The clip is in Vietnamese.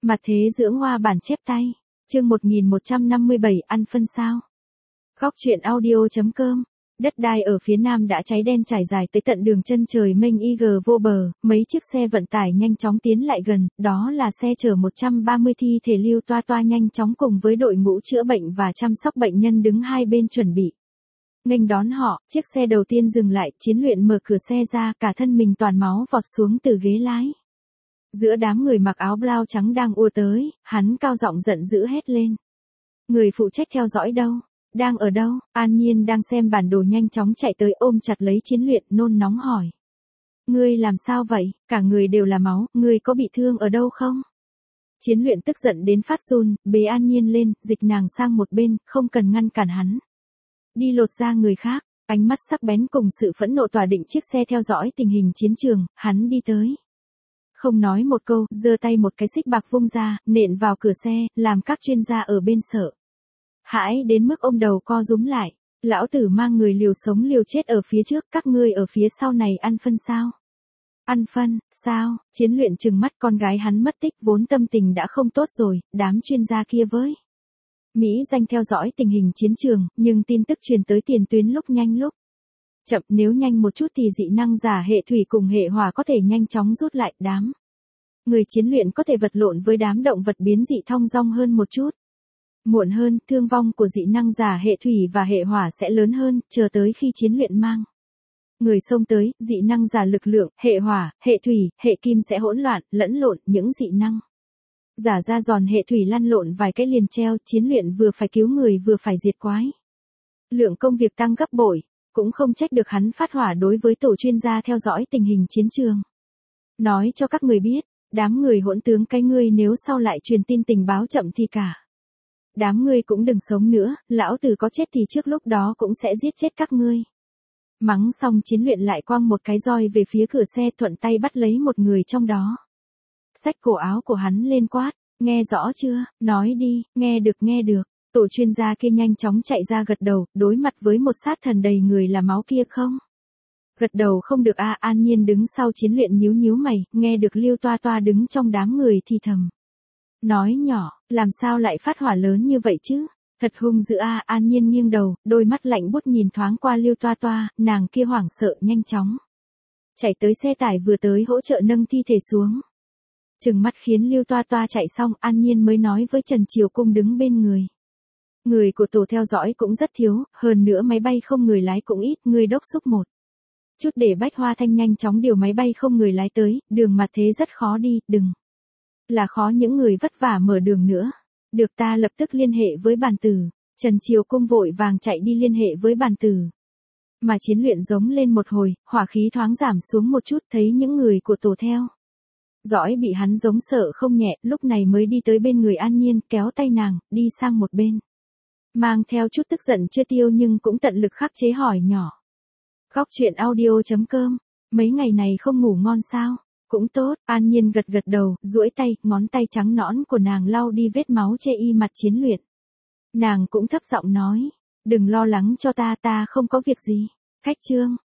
Mặt thế dưỡng hoa bản chép tay. Chương 1157 ăn phân sao. Góc truyện audio.com. Đất đai ở phía nam đã cháy đen trải dài tới tận đường chân trời mênh IG vô bờ, mấy chiếc xe vận tải nhanh chóng tiến lại gần, đó là xe chở 130 thi thể Lưu Toa Toa nhanh chóng cùng với đội ngũ chữa bệnh và chăm sóc bệnh nhân đứng hai bên chuẩn bị. Nghênh đón họ, chiếc xe đầu tiên dừng lại, Chiến Luyện mở cửa xe ra, cả thân mình toàn máu vọt xuống từ ghế lái. Giữa đám người mặc áo blau trắng đang ùa tới, hắn cao giọng giận dữ hét lên. Người phụ trách theo dõi đâu? Đang ở đâu? An Nhiên đang xem bản đồ nhanh chóng chạy tới ôm chặt lấy Chiến Luyện nôn nóng hỏi. Ngươi làm sao vậy? Cả người đều là máu, ngươi có bị thương ở đâu không? Chiến Luyện tức giận đến phát run, bế An Nhiên lên, dịch nàng sang một bên, không cần ngăn cản hắn. Đi lột da người khác, ánh mắt sắc bén cùng sự phẫn nộ tỏa định chiếc xe theo dõi tình hình chiến trường, hắn đi tới. Không nói một câu, giơ tay một cái xích bạc vung ra, nện vào cửa xe, làm các chuyên gia ở bên sợ hãi đến mức ôm đầu co rúm lại. Lão tử mang người liều sống liều chết ở phía trước, các ngươi ở phía sau này ăn phân sao? Ăn phân, sao? Chiến Luyện trừng mắt, con gái hắn mất tích vốn tâm tình đã không tốt rồi, đám chuyên gia kia với Mỹ danh theo dõi tình hình chiến trường, nhưng tin tức truyền tới tiền tuyến lúc nhanh lúc chậm, nếu nhanh một chút thì dị năng giả hệ thủy cùng hệ hỏa có thể nhanh chóng rút lại, đám người Chiến Luyện có thể vật lộn với đám động vật biến dị thong dong hơn một chút. Muộn hơn, thương vong của dị năng giả hệ thủy và hệ hỏa sẽ lớn hơn, chờ tới khi Chiến Luyện mang người xông tới, dị năng giả lực lượng, hệ hỏa, hệ thủy, hệ kim sẽ hỗn loạn, lẫn lộn, những dị năng giả ra giòn hệ thủy lăn lộn vài cái liền treo, Chiến Luyện vừa phải cứu người vừa phải diệt quái. Lượng công việc tăng gấp bội, cũng không trách được hắn phát hỏa đối với tổ chuyên gia theo dõi tình hình chiến trường. Nói cho các người biết, đám người hỗn tướng cái ngươi nếu sau lại truyền tin tình báo chậm thì cả đám ngươi cũng đừng sống nữa, lão tử có chết thì trước lúc đó cũng sẽ giết chết các ngươi. Mắng xong Chiến Luyện lại quăng một cái roi về phía cửa xe, thuận tay bắt lấy một người trong đó. Xách cổ áo của hắn lên quát, nghe rõ chưa, nói đi, nghe được. Tổ chuyên gia kia nhanh chóng chạy ra gật đầu, đối mặt với một sát thần đầy người là máu kia không? Gật đầu không được a. An Nhiên đứng sau Chiến Luyện nhíu mày, nghe được Lưu Toa Toa đứng trong đám người thì thầm. Nói nhỏ, làm sao lại phát hỏa lớn như vậy chứ? Thật hung dữ a. An Nhiên nghiêng đầu, đôi mắt lạnh buốt nhìn thoáng qua Lưu Toa Toa, nàng kia hoảng sợ nhanh chóng chạy tới xe tải vừa tới hỗ trợ nâng thi thể xuống. Trừng mắt khiến Lưu Toa Toa chạy xong, An Nhiên mới nói với Trần Triều Cung đứng bên người. Người của tổ theo dõi cũng rất thiếu, hơn nữa máy bay không người lái cũng ít, người đốc xúc một chút để Bách Hoa Thanh nhanh chóng điều máy bay không người lái tới, đường mặt thế rất khó đi, đừng là khó những người vất vả mở đường nữa. Được, ta lập tức liên hệ với bản tử. Trần Triều Cung vội vàng chạy đi liên hệ với bản tử. Mà Chiến Luyện giống lên một hồi, hỏa khí thoáng giảm xuống một chút, thấy những người của tổ theo dõi bị hắn giống sợ không nhẹ, lúc này mới đi tới bên người An Nhiên, kéo tay nàng, đi sang một bên. Mang theo chút tức giận chưa tiêu nhưng cũng tận lực khắc chế hỏi nhỏ. Góc truyện audio.com, mấy ngày này không ngủ ngon sao? Cũng tốt. An Nhiên gật đầu, duỗi tay, ngón tay trắng nõn của nàng lau đi vết máu che y mặt Chiến Luyện. Nàng cũng thấp giọng nói, đừng lo lắng cho ta, ta không có việc gì. Khách trương,